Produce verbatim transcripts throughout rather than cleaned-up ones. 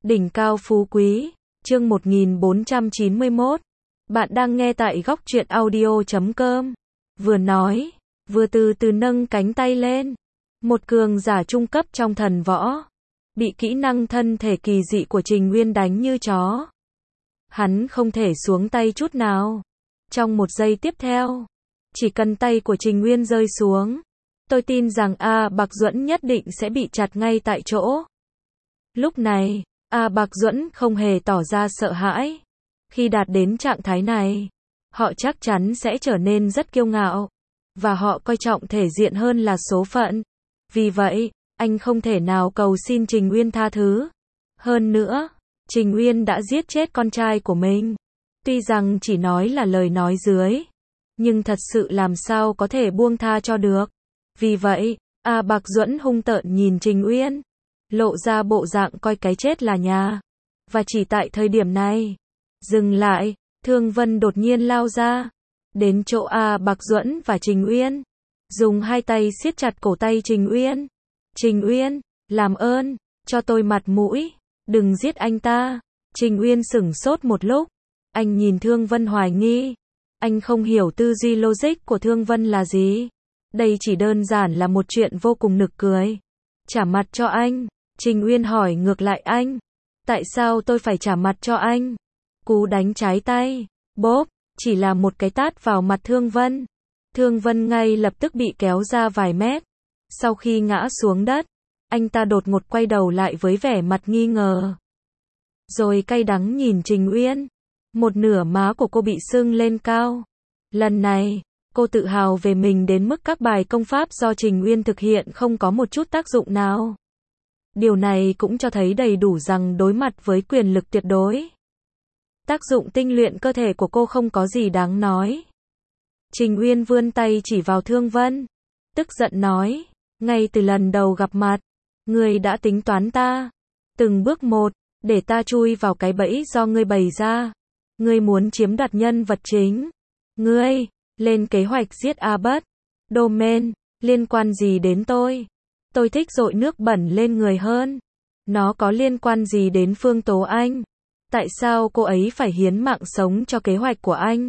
Đỉnh cao phú quý, chương một nghìn bốn trăm chín mươi mốt. Bạn đang nghe tại góc truyện audio chấm com. Vừa nói, vừa từ từ nâng cánh tay lên. Một cường giả trung cấp trong thần võ. Bị kỹ năng thân thể kỳ dị của Trình Nguyên đánh như chó. Hắn không thể xuống tay chút nào. Trong một giây tiếp theo, chỉ cần tay của Trình Nguyên rơi xuống, tôi tin rằng A Bạc Duẫn nhất định sẽ bị chặt ngay tại chỗ. Lúc này, A Bạc Duẫn không hề tỏ ra sợ hãi. Khi đạt đến trạng thái này, họ chắc chắn sẽ trở nên rất kiêu ngạo, và họ coi trọng thể diện hơn là số phận. Vì vậy, anh không thể nào cầu xin Trình Nguyên tha thứ. Hơn nữa, Trình Nguyên đã giết chết con trai của mình. Tuy rằng chỉ nói là lời nói dưới, nhưng thật sự làm sao có thể buông tha cho được. Vì vậy, A Bạc Duẫn hung tợn nhìn Trình Nguyên, lộ ra bộ dạng coi cái chết là nhà. Và chỉ tại thời điểm này, dừng lại, Thương Vân đột nhiên lao ra, đến chỗ A Bạc Duẫn và Trình Nguyên, dùng hai tay siết chặt cổ tay Trình Nguyên. Trình Nguyên, làm ơn, cho tôi mặt mũi, đừng giết anh ta. Trình Nguyên sửng sốt một lúc, anh nhìn Thương Vân hoài nghi. Anh không hiểu tư duy logic của Thương Vân là gì. Đây chỉ đơn giản là một chuyện vô cùng nực cười. Trả mặt cho anh. Trình Nguyên hỏi ngược lại anh. Tại sao tôi phải trả mặt cho anh? Cú đánh trái tay, bốp, chỉ là một cái tát vào mặt Thương Vân. Thương Vân ngay lập tức bị kéo ra vài mét. Sau khi ngã xuống đất, anh ta đột ngột quay đầu lại với vẻ mặt nghi ngờ. Rồi cay đắng nhìn Trình Nguyên. Một nửa má của cô bị sưng lên cao. Lần này, cô tự hào về mình đến mức các bài công pháp do Trình Nguyên thực hiện không có một chút tác dụng nào. Điều này cũng cho thấy đầy đủ rằng đối mặt với quyền lực tuyệt đối, tác dụng tinh luyện cơ thể của cô không có gì đáng nói. Trình Nguyên vươn tay chỉ vào Thương Vân, tức giận nói, ngay từ lần đầu gặp mặt, ngươi đã tính toán ta, từng bước một, để ta chui vào cái bẫy do ngươi bày ra. Ngươi muốn chiếm đoạt nhân vật chính. Ngươi, lên kế hoạch giết A Bất Domain, liên quan gì đến tôi? Tôi thích dội nước bẩn lên người hơn. Nó có liên quan gì đến Phương Tố Anh? Tại sao cô ấy phải hiến mạng sống cho kế hoạch của anh?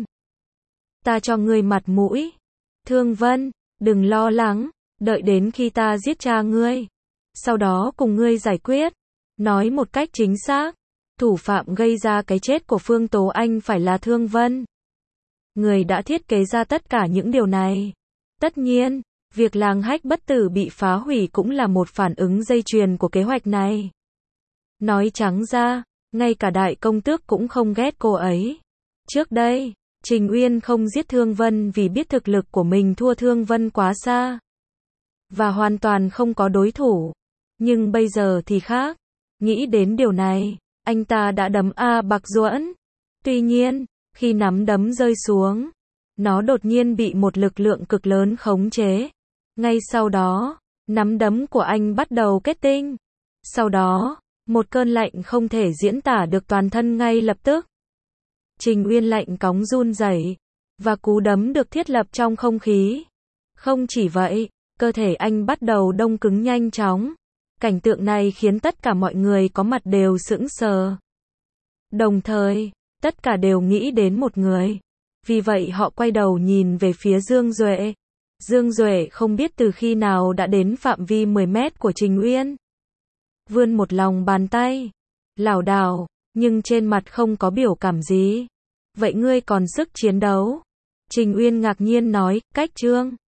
Ta cho ngươi mặt mũi. Thương Vân, đừng lo lắng, đợi đến khi ta giết cha ngươi, sau đó cùng ngươi giải quyết. Nói một cách chính xác, thủ phạm gây ra cái chết của Phương Tố Anh phải là Thương Vân. Người đã thiết kế ra tất cả những điều này. Tất nhiên, việc làng hách bất tử bị phá hủy cũng là một phản ứng dây chuyền của kế hoạch này. Nói trắng ra, ngay cả đại công tước cũng không ghét cô ấy. Trước đây, Trình Uyên không giết Thương Vân vì biết thực lực của mình thua Thương Vân quá xa, và hoàn toàn không có đối thủ. Nhưng bây giờ thì khác. Nghĩ đến điều này, anh ta đã đấm A Bạc Duẫn. Tuy nhiên, khi nắm đấm rơi xuống, nó đột nhiên bị một lực lượng cực lớn khống chế. Ngay sau đó, nắm đấm của anh bắt đầu kết tinh. Sau đó, một cơn lạnh không thể diễn tả được toàn thân ngay lập tức. Trình Uyên lạnh cóng run rẩy, và cú đấm được thiết lập trong không khí. Không chỉ vậy, cơ thể anh bắt đầu đông cứng nhanh chóng. Cảnh tượng này khiến tất cả mọi người có mặt đều sững sờ. Đồng thời, tất cả đều nghĩ đến một người. Vì vậy họ quay đầu nhìn về phía Dương Duệ. Dương Duệ không biết từ khi nào đã đến phạm vi mười mét của Trình Uyên. Vươn một lòng bàn tay, lảo đảo, nhưng trên mặt không có biểu cảm gì. Vậy ngươi còn sức chiến đấu? Trình Uyên ngạc nhiên nói, cách Trương